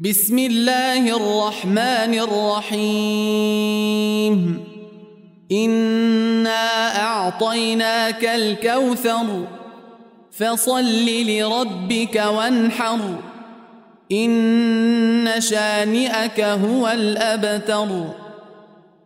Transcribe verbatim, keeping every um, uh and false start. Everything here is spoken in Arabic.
بسم الله الرحمن الرحيم إنا أعطيناك الكوثر فصل لربك وانحر إن شانئك هو الأبتر.